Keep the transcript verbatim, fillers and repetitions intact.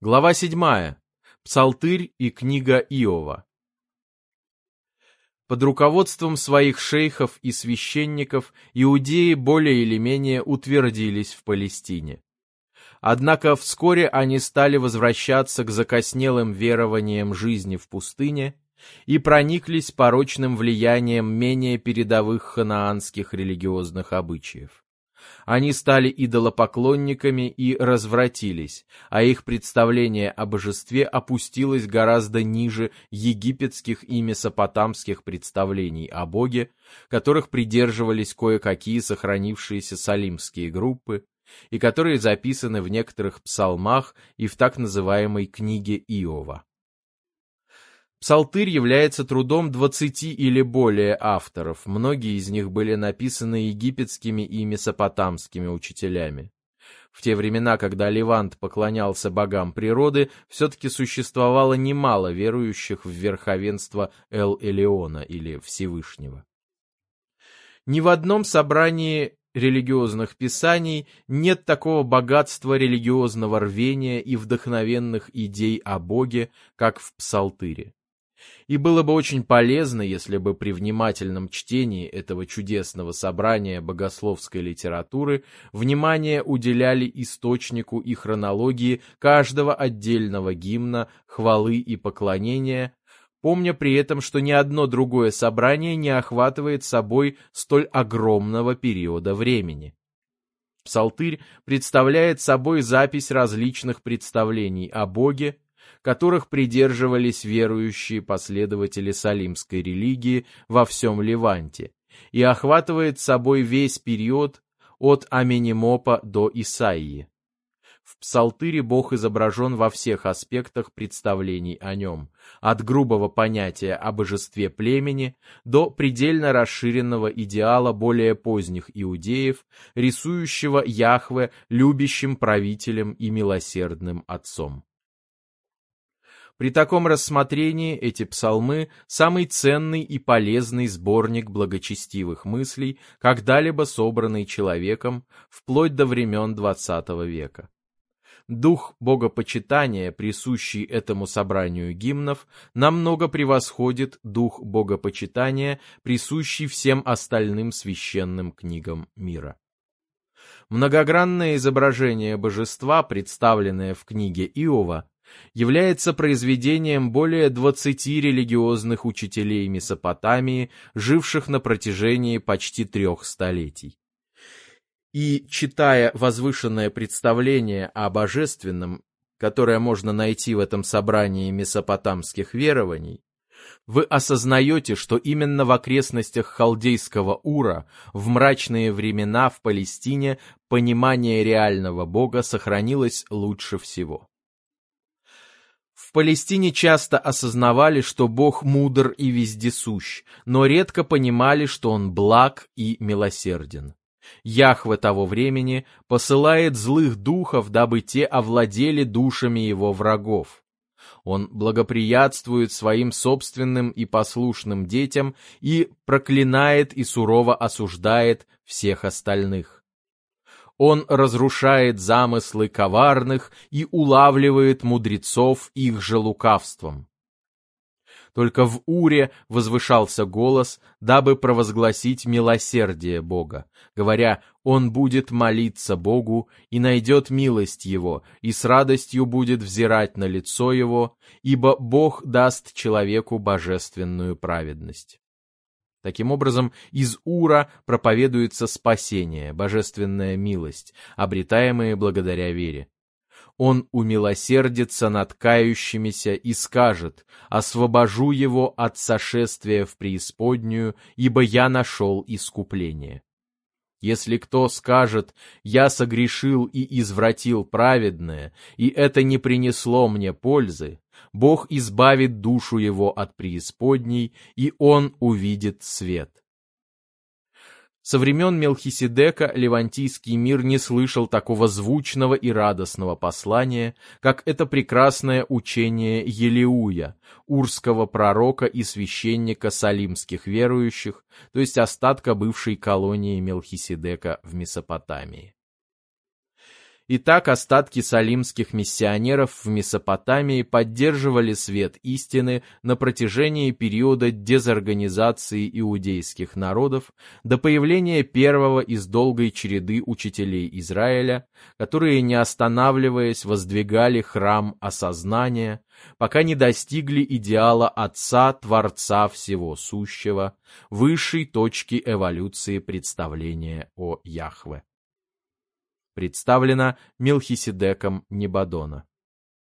Глава седьмая. Псалтырь и книга Иова. Под руководством своих шейхов и священников иудеи более или менее утвердились в Палестине. Однако вскоре они стали возвращаться к закоснелым верованиям жизни в пустыне и прониклись порочным влиянием менее передовых ханаанских религиозных обычаев. Они стали идолопоклонниками и развратились, а их представление о божестве опустилось гораздо ниже египетских и месопотамских представлений о Боге, которых придерживались кое-какие сохранившиеся салимские группы, и которые записаны в некоторых псалмах и в так называемой книге Иова. Псалтырь является трудом двадцати или более авторов, многие из них были написаны египетскими и месопотамскими учителями. В те времена, когда Левант поклонялся богам природы, все-таки существовало немало верующих в верховенство Эл-Элеона или Всевышнего. Ни в одном собрании религиозных писаний нет такого богатства религиозного рвения и вдохновенных идей о Боге, как в Псалтыре. И было бы очень полезно, если бы при внимательном чтении этого чудесного собрания богословской литературы внимание уделяли источнику и хронологии каждого отдельного гимна, хвалы и поклонения, помня при этом, что ни одно другое собрание не охватывает собой столь огромного периода времени. Псалтырь представляет собой запись различных представлений о Боге, которых придерживались верующие последователи салимской религии во всем Леванте, и охватывает собой весь период от Аменемопа до Исаии. В Псалтыре Бог изображен во всех аспектах представлений о нем, от грубого понятия о божестве племени до предельно расширенного идеала более поздних иудеев, рисующего Яхве любящим правителем и милосердным отцом. При таком рассмотрении эти псалмы – самый ценный и полезный сборник благочестивых мыслей, когда-либо собранный человеком, вплоть до времен двадцатого века. Дух богопочитания, присущий этому собранию гимнов, намного превосходит дух богопочитания, присущий всем остальным священным книгам мира. Многогранное изображение божества, представленное в книге Иова, является произведением более двадцати религиозных учителей Месопотамии, живших на протяжении почти трех столетий. И, читая возвышенное представление о божественном, которое можно найти в этом собрании месопотамских верований, вы осознаете, что именно в окрестностях халдейского Ура в мрачные времена в Палестине понимание реального Бога сохранилось лучше всего. В Палестине часто осознавали, что Бог мудр и вездесущ, но редко понимали, что Он благ и милосерден. Яхве того времени посылает злых духов, дабы те овладели душами его врагов. Он благоприятствует своим собственным и послушным детям и проклинает и сурово осуждает всех остальных. Он разрушает замыслы коварных и улавливает мудрецов их же лукавством. Только в Уре возвышался голос, дабы провозгласить милосердие Бога, говоря: «Он будет молиться Богу и найдет милость Его, и с радостью будет взирать на лицо Его, ибо Бог даст человеку божественную праведность». Таким образом, из Ура проповедуется спасение, божественная милость, обретаемая благодаря вере. Он умилосердится над кающимися и скажет: «Освобожу его от сошествия в преисподнюю, ибо я нашел искупление». Если кто скажет: «Я согрешил и извратил праведное, и это не принесло мне пользы», Бог избавит душу его от преисподней, и он увидит свет. Со времен Мелхиседека левантийский мир не слышал такого звучного и радостного послания, как это прекрасное учение Елеуя, урского пророка и священника салимских верующих, то есть остатка бывшей колонии Мелхиседека в Месопотамии. Итак, остатки салимских миссионеров в Месопотамии поддерживали свет истины на протяжении периода дезорганизации иудейских народов до появления первого из долгой череды учителей Израиля, которые, не останавливаясь, воздвигали храм осознания, пока не достигли идеала Отца, Творца всего сущего, высшей точки эволюции представления о Яхве. Представлено Мелхиседеком Небадона.